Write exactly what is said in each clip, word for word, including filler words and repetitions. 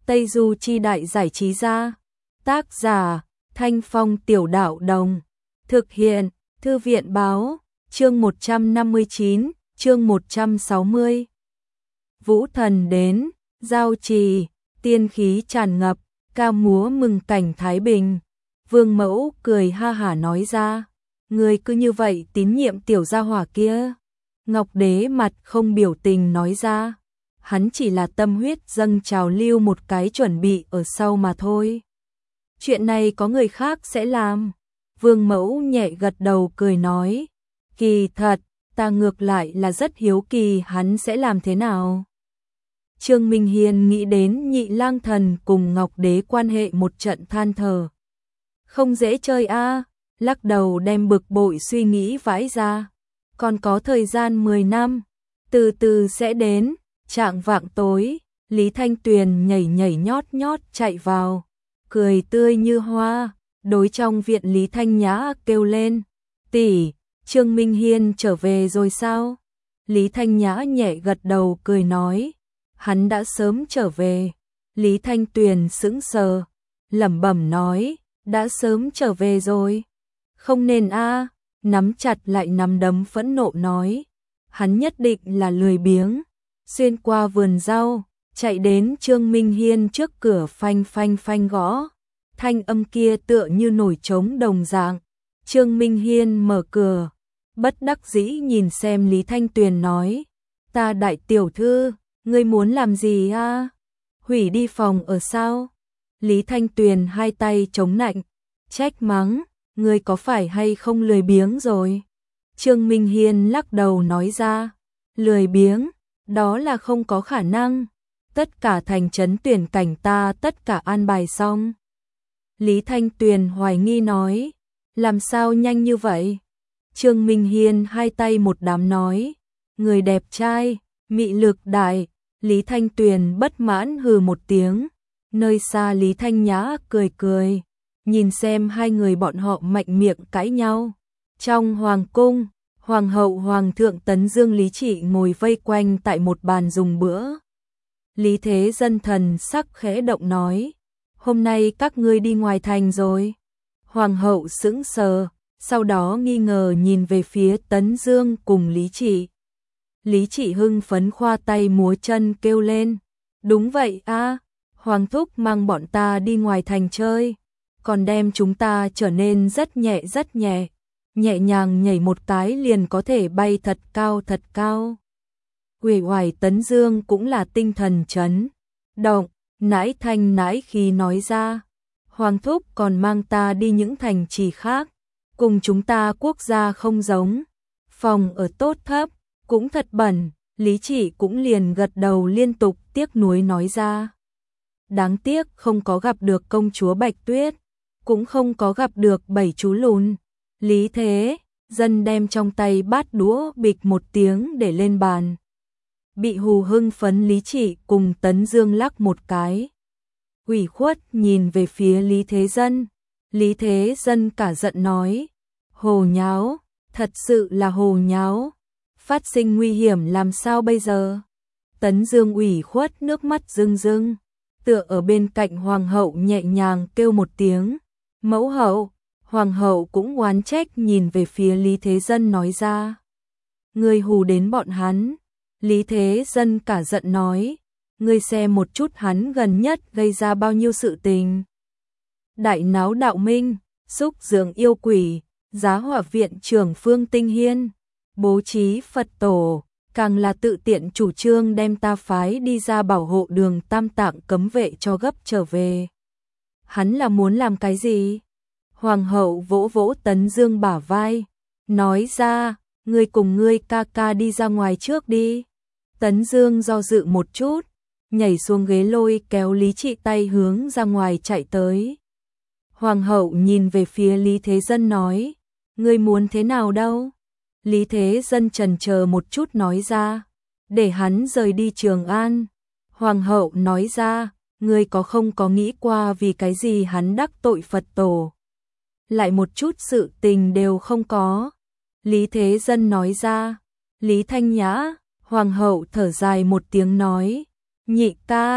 Tây Du Chi Đại Giải Trí Gia. Tác giả, Thanh Phong Tiểu Đạo Đồng. Thực hiện, Thư viện Báo. Chương một trăm năm mươi chín, chương một trăm sáu mươi. Vũ thần đến, giao trì, tiên khí tràn ngập, ca múa mừng cảnh thái bình. Vương Mẫu cười ha hả nói ra, người cứ như vậy tín nhiệm tiểu gia hỏa kia. Ngọc Đế mặt không biểu tình nói ra, hắn chỉ là tâm huyết dâng trào lưu một cái chuẩn bị ở sau mà thôi. Chuyện này có người khác sẽ làm. Vương Mẫu nhẹ gật đầu cười nói, kỳ thật, ta ngược lại là rất hiếu kỳ hắn sẽ làm thế nào. Trương Minh Hiên nghĩ đến Nhị Lang Thần cùng Ngọc Đế quan hệ một trận than thở. Không dễ chơi a, lắc đầu đem bực bội suy nghĩ vãi ra. Còn có thời gian mười năm, từ từ sẽ đến. Trạng vạng tối, Lý Thanh Tuyền nhảy nhảy nhót nhót chạy vào, cười tươi như hoa, đối trong viện Lý Thanh Nhã kêu lên, tỷ, Trương Minh Hiên trở về rồi sao? Lý Thanh Nhã nhẹ gật đầu cười nói, hắn đã sớm trở về. Lý Thanh Tuyền sững sờ, lẩm bẩm nói, đã sớm trở về rồi. Không nên a, nắm chặt lại nắm đấm phẫn nộ nói, hắn nhất định là lười biếng. Xuyên qua vườn rau, chạy đến Trương Minh Hiên trước cửa phanh phanh phanh gõ. Thanh âm kia tựa như nổi trống đồng dạng. Trương Minh Hiên mở cửa, bất đắc dĩ nhìn xem Lý Thanh Tuyền nói, ta đại tiểu thư, ngươi muốn làm gì a? Hủy đi phòng ở sao? Lý Thanh Tuyền hai tay chống nạnh, trách mắng, ngươi có phải hay không lười biếng rồi? Trương Minh Hiên lắc đầu nói ra, lười biếng, đó là không có khả năng. Tất cả thành trấn tuyển cảnh ta tất cả an bài xong. Lý Thanh Tuyền hoài nghi nói, làm sao nhanh như vậy? Trương Minh Hiên hai tay một đám nói, người đẹp trai, mị lực đại. Lý Thanh Tuyền bất mãn hừ một tiếng. Nơi xa Lý Thanh Nhã cười cười, nhìn xem hai người bọn họ mạnh miệng cãi nhau. Trong hoàng cung, Hoàng hậu Hoàng thượng Tấn Dương Lý Trị ngồi vây quanh tại một bàn dùng bữa. Lý Thế Dân thần sắc khẽ động nói, hôm nay các ngươi đi ngoài thành rồi. Hoàng hậu sững sờ, sau đó nghi ngờ nhìn về phía Tấn Dương cùng Lý Trị. Lý Trị hưng phấn khoa tay múa chân kêu lên, đúng vậy a, Hoàng thúc mang bọn ta đi ngoài thành chơi, còn đem chúng ta trở nên rất nhẹ rất nhẹ. Nhẹ nhàng nhảy một cái liền có thể bay thật cao thật cao. Uể oải Tấn Dương cũng là tinh thần chấn động, nãi thanh nãi khí nói ra, Hoàng thúc còn mang ta đi những thành trì khác, cùng chúng ta quốc gia không giống, phòng ở tốt thấp, cũng thật bẩn. Lý Trị cũng liền gật đầu liên tục tiếc nuối nói ra, đáng tiếc không có gặp được công chúa Bạch Tuyết, cũng không có gặp được bảy chú lùn. Lý Thế Dân đem trong tay bát đũa bịch một tiếng để lên bàn. Bị hù hưng phấn Lý Trị cùng Tấn Dương lắc một cái. Ủy khuất nhìn về phía Lý Thế Dân. Lý Thế Dân cả giận nói, hồ nháo, thật sự là hồ nháo. Phát sinh nguy hiểm làm sao bây giờ? Tấn Dương ủy khuất nước mắt rưng rưng, tựa ở bên cạnh Hoàng hậu nhẹ nhàng kêu một tiếng, mẫu hậu. Hoàng hậu cũng oán trách nhìn về phía Lý Thế Dân nói ra, ngươi hù đến bọn hắn. Lý Thế Dân cả giận nói, ngươi xem một chút hắn gần nhất gây ra bao nhiêu sự tình. Đại náo đạo minh, xúc dưỡng yêu quỷ, giá hỏa viện trưởng Phương Tinh Hiên, bố trí Phật tổ, càng là tự tiện chủ trương đem ta phái đi ra bảo hộ đường Tam Tạng cấm vệ cho gấp trở về. Hắn là muốn làm cái gì? Hoàng hậu vỗ vỗ Tấn Dương bả vai, nói ra, ngươi cùng ngươi ca ca đi ra ngoài trước đi. Tấn Dương do dự một chút, nhảy xuống ghế lôi kéo Lý Trị tay hướng ra ngoài chạy tới. Hoàng hậu nhìn về phía Lý Thế Dân nói, ngươi muốn thế nào đâu? Lý Thế Dân chần chờ một chút nói ra, để hắn rời đi Trường An. Hoàng hậu nói ra, ngươi có không có nghĩ qua vì cái gì hắn đắc tội Phật tổ? Lại một chút sự tình đều không có. Lý Thế Dân nói ra. Lý Thanh Nhã, Hoàng hậu thở dài một tiếng nói, nhị ca,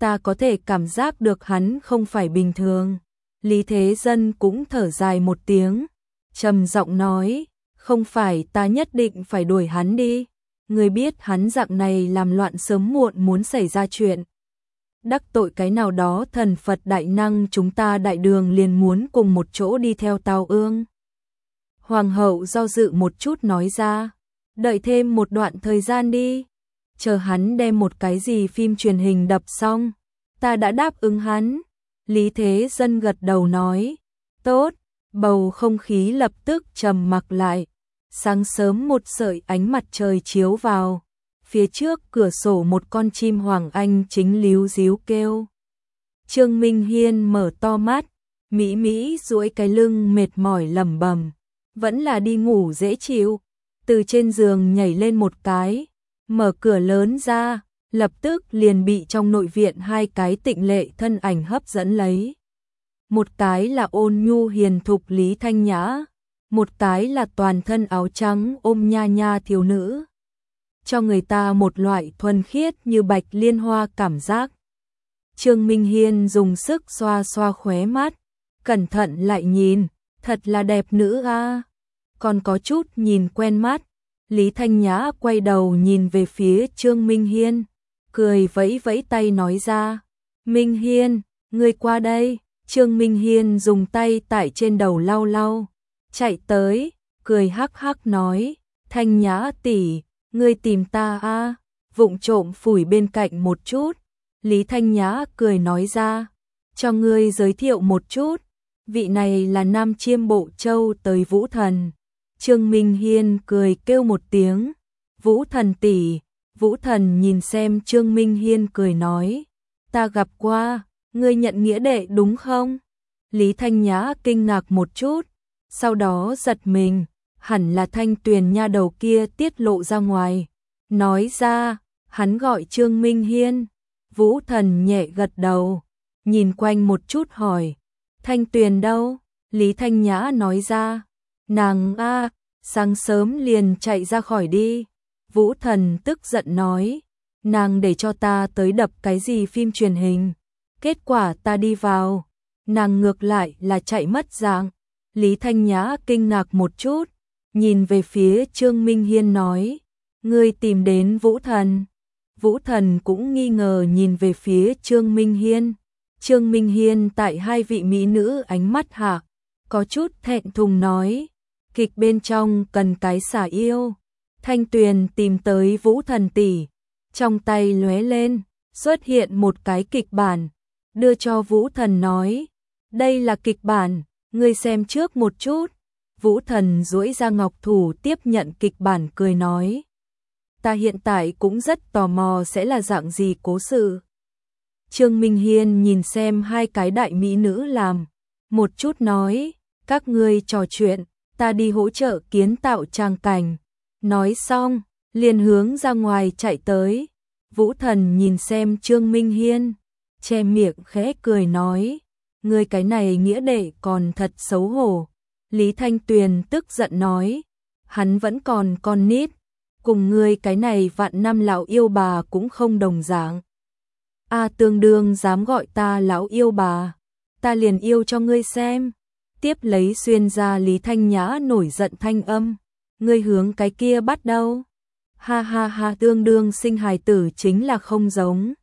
ta có thể cảm giác được hắn không phải bình thường. Lý Thế Dân cũng thở dài một tiếng, trầm giọng nói, không phải ta nhất định phải đuổi hắn đi. Ngươi biết hắn dạng này làm loạn sớm muộn muốn xảy ra chuyện. Đắc tội cái nào đó thần Phật đại năng, chúng ta đại đường liền muốn cùng một chỗ đi theo Tào Ương. Hoàng hậu do dự một chút nói ra, đợi thêm một đoạn thời gian đi, chờ hắn đem một cái gì phim truyền hình đập xong, ta đã đáp ứng hắn. Lý Thế Dân gật đầu nói, tốt. Bầu không khí lập tức trầm mặc lại. Sáng sớm một sợi ánh mặt trời chiếu vào, phía trước cửa sổ một con chim hoàng anh chính líu díu kêu. Trương Minh Hiên mở to mắt, mỹ mỹ duỗi cái lưng mệt mỏi lẩm bẩm, vẫn là đi ngủ dễ chịu. Từ trên giường nhảy lên một cái, mở cửa lớn ra, lập tức liền bị trong nội viện hai cái tịnh lệ thân ảnh hấp dẫn lấy. Một cái là ôn nhu hiền thục Lý Thanh Nhã, một cái là toàn thân áo trắng ôm nha nha thiếu nữ, cho người ta một loại thuần khiết như bạch liên hoa cảm giác. Trương Minh Hiên dùng sức xoa xoa khóe mắt, cẩn thận lại nhìn, thật là đẹp nữ a, còn có chút nhìn quen mắt. Lý Thanh Nhã quay đầu nhìn về phía Trương Minh Hiên, cười vẫy vẫy tay nói ra, Minh Hiên, ngươi qua đây. Trương Minh Hiên dùng tay tại trên đầu lau lau, chạy tới, cười hắc hắc nói, Thanh Nhã tỷ, ngươi tìm ta a? À? Vụng trộm phủi bên cạnh một chút. Lý Thanh Nhã cười nói ra, cho ngươi giới thiệu một chút, vị này là Nam Chiêm Bộ Châu tới Vũ Thần. Trương Minh Hiên cười kêu một tiếng, Vũ Thần tỷ. Vũ Thần nhìn xem Trương Minh Hiên cười nói, ta gặp qua. Ngươi nhận nghĩa đệ đúng không? Lý Thanh Nhã kinh ngạc một chút, sau đó giật mình, hẳn là Thanh Tuyền nha đầu kia tiết lộ ra ngoài. Nói ra, hắn gọi Trương Minh Hiên. Vũ Thần nhẹ gật đầu, nhìn quanh một chút hỏi, Thanh Tuyền đâu? Lý Thanh Nhã nói ra, nàng a, sáng sớm liền chạy ra khỏi đi. Vũ Thần tức giận nói, nàng để cho ta tới đập cái gì phim truyền hình. Kết quả ta đi vào, nàng ngược lại là chạy mất dạng. Lý Thanh Nhã kinh ngạc một chút, nhìn về phía Trương Minh Hiên nói, ngươi tìm đến Vũ Thần. Vũ Thần cũng nghi ngờ nhìn về phía Trương Minh Hiên. Trương Minh Hiên tại hai vị mỹ nữ ánh mắt hạ, có chút thẹn thùng nói, kịch bên trong cần cái xả yêu. Thanh Tuyền tìm tới Vũ Thần tỷ, trong tay lóe lên, xuất hiện một cái kịch bản, đưa cho Vũ Thần nói, đây là kịch bản, ngươi xem trước một chút. Vũ Thần duỗi ra ngọc thủ tiếp nhận kịch bản cười nói, ta hiện tại cũng rất tò mò sẽ là dạng gì cố sự. Trương Minh Hiên nhìn xem hai cái đại mỹ nữ làm, một chút nói, các ngươi trò chuyện, ta đi hỗ trợ kiến tạo trang cảnh. Nói xong, liền hướng ra ngoài chạy tới. Vũ Thần nhìn xem Trương Minh Hiên, che miệng khẽ cười nói, ngươi cái này nghĩa đệ còn thật xấu hổ. Lý Thanh Tuyền tức giận nói, hắn vẫn còn con nít, cùng ngươi cái này vạn năm lão yêu bà cũng không đồng dạng. A tương đương dám gọi ta lão yêu bà, ta liền yêu cho ngươi xem. Tiếp lấy xuyên ra Lý Thanh Nhã nổi giận thanh âm, ngươi hướng cái kia bắt đâu? Ha ha ha, tương đương sinh hài tử chính là không giống.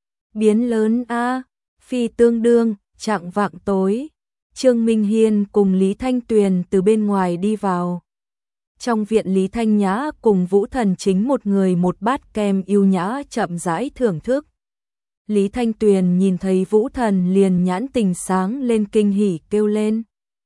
Biến lớn a, phi tương đương, chạng vạng tối. Trương Minh Hiên cùng Lý Thanh Tuyền từ bên ngoài đi vào. Trong viện Lý Thanh Nhã cùng Vũ Thần chính một người một bát kem yêu nhã chậm rãi thưởng thức. Lý Thanh Tuyền nhìn thấy Vũ Thần liền nhãn tình sáng lên kinh hỉ kêu lên.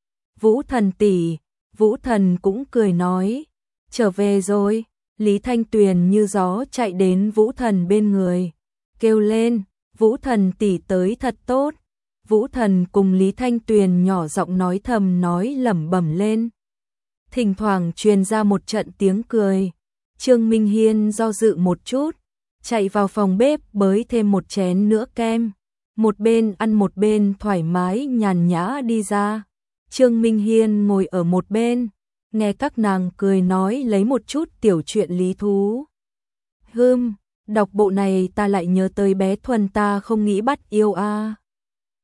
Vũ Thần tỷ, Vũ Thần cũng cười nói, trở về rồi. Lý Thanh Tuyền như gió chạy đến Vũ Thần bên người, kêu lên, Vũ Thần tỷ tới thật tốt. Vũ Thần cùng Lý Thanh Tuyền nhỏ giọng nói thầm nói lẩm bẩm lên. Thỉnh thoảng truyền ra một trận tiếng cười. Trương Minh Hiên do dự một chút, chạy vào phòng bếp bới thêm một chén nữa kem, một bên ăn một bên thoải mái nhàn nhã đi ra. Trương Minh Hiên ngồi ở một bên, nghe các nàng cười nói lấy một chút tiểu chuyện lý thú. Hừm, Đọc bộ này ta lại nhớ tới bé Thuần ta không nghĩ bắt yêu a.